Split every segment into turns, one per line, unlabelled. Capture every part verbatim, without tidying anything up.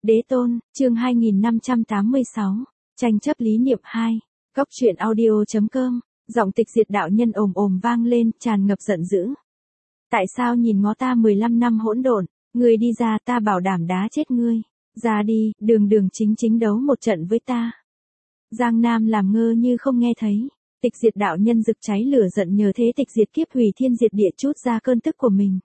Đế tôn, chương hai nghìn năm trăm tám mươi sáu, tranh chấp lý niệm hai, góc truyện audio.com, giọng tịch diệt đạo nhân ồm ồm vang lên, tràn ngập giận dữ. Tại sao nhìn ngó ta mười lăm năm hỗn độn, ngươi đi ra ta bảo đảm đá chết ngươi, ra đi, đường đường chính chính đấu một trận với ta. Giang Nam làm ngơ như không nghe thấy, tịch diệt đạo nhân rực cháy lửa giận nhờ thế tịch diệt kiếp hủy thiên diệt địa chút ra cơn tức của mình.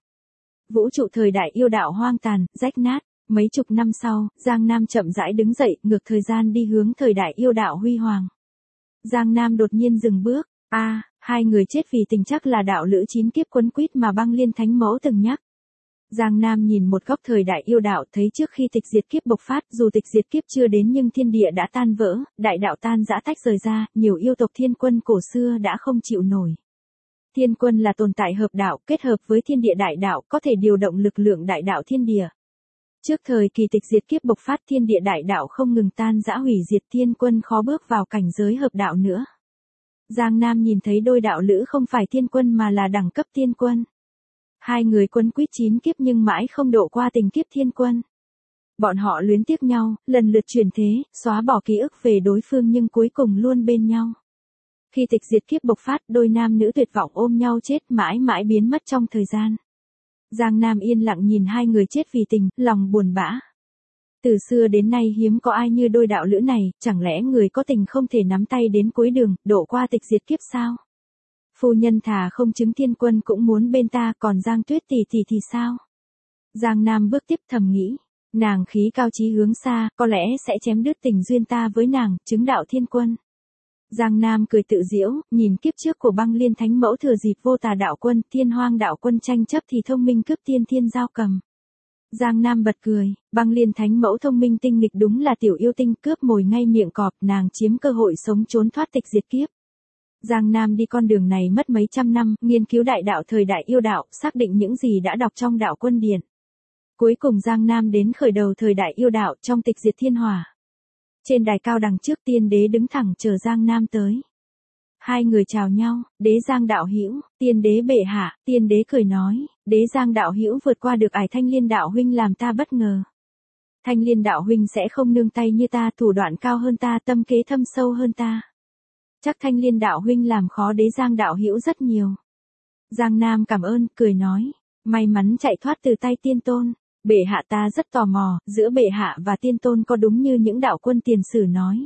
Vũ trụ thời đại yêu đạo hoang tàn, rách nát. Mấy chục năm sau, Giang Nam chậm rãi đứng dậy, ngược thời gian đi hướng thời đại yêu đạo huy hoàng. Giang Nam đột nhiên dừng bước, a, à, hai người chết vì tình chắc là đạo lữ chín kiếp quấn quýt mà Băng Liên Thánh Mẫu từng nhắc. Giang Nam nhìn một góc thời đại yêu đạo thấy trước khi tịch diệt kiếp bộc phát, dù tịch diệt kiếp chưa đến nhưng thiên địa đã tan vỡ, đại đạo tan rã tách rời ra, nhiều yêu tộc thiên quân cổ xưa đã không chịu nổi. Thiên quân là tồn tại hợp đạo, kết hợp với thiên địa đại đạo, có thể điều động lực lượng đại đạo thiên địa. Trước thời kỳ tịch diệt kiếp bộc phát thiên địa đại đạo không ngừng tan rã hủy diệt, thiên quân khó bước vào cảnh giới hợp đạo nữa. Giang Nam nhìn thấy đôi đạo lữ không phải thiên quân mà là đẳng cấp thiên quân. Hai người quấn quýt chín kiếp nhưng mãi không độ qua tình kiếp thiên quân. Bọn họ luyến tiếc nhau, lần lượt chuyển thế, xóa bỏ ký ức về đối phương nhưng cuối cùng luôn bên nhau. Khi tịch diệt kiếp bộc phát, đôi nam nữ tuyệt vọng ôm nhau chết mãi mãi biến mất trong thời gian. Giang Nam yên lặng nhìn hai người chết vì tình, lòng buồn bã. Từ xưa đến nay hiếm có ai như đôi đạo lữ này, chẳng lẽ người có tình không thể nắm tay đến cuối đường, độ qua tịch diệt kiếp sao? Phu nhân thà không chứng thiên quân cũng muốn bên ta, còn Giang Tuyết tỷ tỷ thì sao? Giang Nam bước tiếp thầm nghĩ, nàng khí cao chí hướng xa, có lẽ sẽ chém đứt tình duyên ta với nàng, chứng đạo thiên quân. Giang Nam cười tự giễu, nhìn kiếp trước của Băng Liên Thánh Mẫu thừa dịp vô tà đạo quân, thiên hoang đạo quân tranh chấp thì thông minh cướp tiên thiên giao cầm. Giang Nam bật cười, Băng Liên Thánh Mẫu thông minh tinh nghịch đúng là tiểu yêu tinh, cướp mồi ngay miệng cọp, nàng chiếm cơ hội sống trốn thoát tịch diệt kiếp. Giang Nam đi con đường này mất mấy trăm năm, nghiên cứu đại đạo thời đại yêu đạo, xác định những gì đã đọc trong đạo quân điển. Cuối cùng Giang Nam đến khởi đầu thời đại yêu đạo trong tịch diệt thiên hỏa. Trên đài cao đằng trước tiên đế đứng thẳng chờ Giang Nam tới. Hai người chào nhau, đế Giang đạo hữu, tiên đế bệ hạ, tiên đế cười nói, đế Giang đạo hữu vượt qua được ải Thanh Liên đạo huynh làm ta bất ngờ. Thanh Liên đạo huynh sẽ không nương tay như ta, thủ đoạn cao hơn ta, tâm kế thâm sâu hơn ta. Chắc Thanh Liên đạo huynh làm khó đế Giang đạo hữu rất nhiều. Giang Nam cảm ơn, cười nói, may mắn chạy thoát từ tay tiên tôn. Bệ hạ ta rất tò mò, giữa bệ hạ và tiên tôn có đúng như những đạo quân tiền sử nói.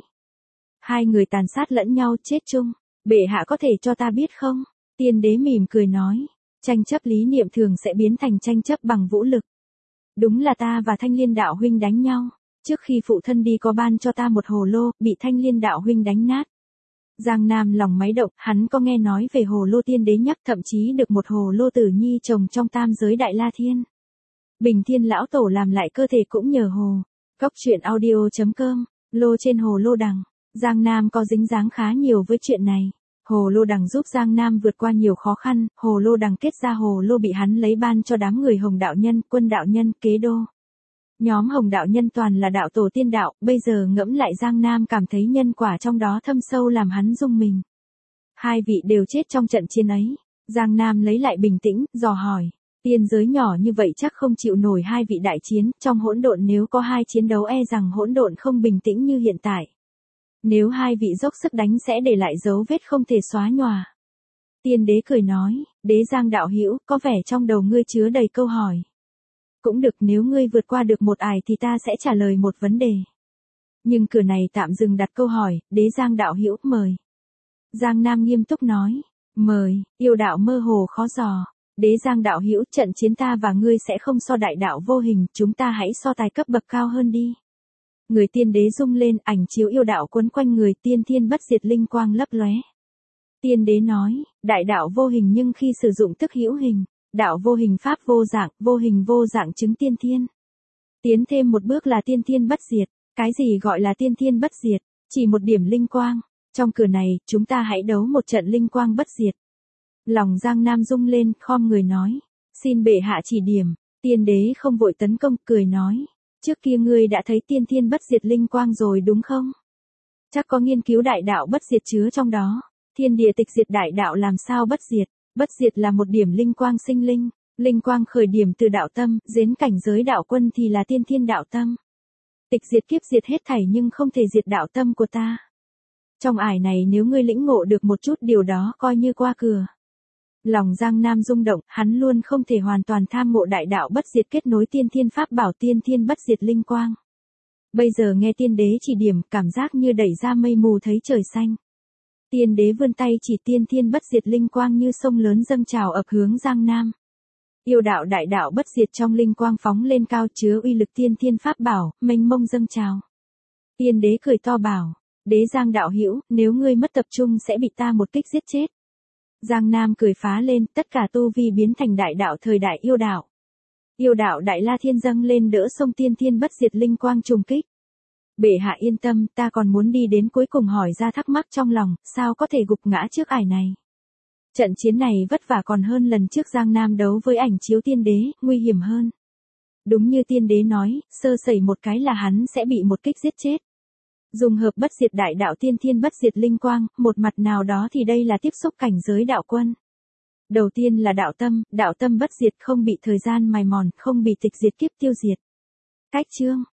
Hai người tàn sát lẫn nhau chết chung, bệ hạ có thể cho ta biết không? Tiên đế mỉm cười nói, tranh chấp lý niệm thường sẽ biến thành tranh chấp bằng vũ lực. Đúng là ta và Thanh Liên đạo huynh đánh nhau, trước khi phụ thân đi có ban cho ta một hồ lô, bị Thanh Liên đạo huynh đánh nát. Giang Nam lòng máy động, hắn có nghe nói về hồ lô tiên đế nhắc, thậm chí được một hồ lô tử nhi trồng trong tam giới Đại La Thiên. Bình Thiên lão tổ làm lại cơ thể cũng nhờ hồ. Góc truyện audio.com, lô trên hồ lô đằng. Giang Nam có dính dáng khá nhiều với chuyện này. Hồ lô đằng giúp Giang Nam vượt qua nhiều khó khăn, hồ lô đằng kết ra hồ lô bị hắn lấy ban cho đám người Hồng đạo nhân, Quân đạo nhân, Kế đô. Nhóm Hồng đạo nhân toàn là đạo tổ tiên đạo, bây giờ ngẫm lại Giang Nam cảm thấy nhân quả trong đó thâm sâu làm hắn rung mình. Hai vị đều chết trong trận chiến ấy. Giang Nam lấy lại bình tĩnh, dò hỏi. Tiên giới nhỏ như vậy chắc không chịu nổi hai vị đại chiến, trong hỗn độn nếu có hai chiến đấu e rằng hỗn độn không bình tĩnh như hiện tại. Nếu hai vị dốc sức đánh sẽ để lại dấu vết không thể xóa nhòa. Tiên đế cười nói, đế Giang đạo hữu, có vẻ trong đầu ngươi chứa đầy câu hỏi. Cũng được, nếu ngươi vượt qua được một ải thì ta sẽ trả lời một vấn đề. Nhưng cửa này tạm dừng đặt câu hỏi, đế Giang đạo hữu, mời. Giang Nam nghiêm túc nói, mời, yêu đạo mơ hồ khó dò. Đế Giang đạo hữu, trận chiến ta và ngươi sẽ không so đại đạo vô hình, chúng ta hãy so tài cấp bậc cao hơn đi. Người tiên đế rung lên, ảnh chiếu yêu đạo quấn quanh người, tiên thiên bất diệt linh quang lấp lóe. Tiên đế nói, đại đạo vô hình nhưng khi sử dụng tức hữu hình, đạo vô hình pháp vô dạng, vô hình vô dạng chứng tiên thiên. Tiến thêm một bước là tiên thiên bất diệt, cái gì gọi là tiên thiên bất diệt, chỉ một điểm linh quang, trong cửa này, chúng ta hãy đấu một trận linh quang bất diệt. Lòng Giang Nam rung lên, khom người nói, xin bệ hạ chỉ điểm. Tiên đế không vội tấn công, cười nói, trước kia ngươi đã thấy tiên thiên bất diệt linh quang rồi đúng không? Chắc có nghiên cứu đại đạo bất diệt chứa trong đó. Thiên địa tịch diệt đại đạo làm sao bất diệt? Bất diệt là một điểm linh quang sinh linh, linh quang khởi điểm từ đạo tâm, đến cảnh giới đạo quân thì là tiên thiên đạo tâm. Tịch diệt kiếp diệt hết thảy nhưng không thể diệt đạo tâm của ta. Trong ải này nếu ngươi lĩnh ngộ được một chút điều đó coi như qua cửa. Lòng Giang Nam rung động, hắn luôn không thể hoàn toàn tham ngộ đại đạo bất diệt kết nối tiên thiên pháp bảo tiên thiên bất diệt linh quang. Bây giờ nghe tiên đế chỉ điểm, cảm giác như đẩy ra mây mù thấy trời xanh. Tiên đế vươn tay chỉ tiên thiên bất diệt linh quang như sông lớn dâng trào ập hướng Giang Nam. Yêu đạo đại đạo bất diệt trong linh quang phóng lên cao chứa uy lực tiên thiên pháp bảo, mênh mông dâng trào. Tiên đế cười to bảo, đế Giang đạo hữu, nếu ngươi mất tập trung sẽ bị ta một kích giết chết. Giang Nam cười phá lên, tất cả tu vi biến thành đại đạo thời đại yêu đạo. Yêu đạo đại la thiên dâng lên đỡ sông tiên thiên bất diệt linh quang trùng kích. Bệ hạ yên tâm, ta còn muốn đi đến cuối cùng hỏi ra thắc mắc trong lòng, sao có thể gục ngã trước ải này. Trận chiến này vất vả còn hơn lần trước Giang Nam đấu với ảnh chiếu tiên đế, nguy hiểm hơn. Đúng như tiên đế nói, sơ sẩy một cái là hắn sẽ bị một kích giết chết. Dùng hợp bất diệt đại đạo tiên thiên bất diệt linh quang, một mặt nào đó thì đây là tiếp xúc cảnh giới đạo quân. Đầu tiên là đạo tâm, đạo tâm bất diệt không bị thời gian mài mòn, không bị tịch diệt kiếp tiêu diệt. Cách chương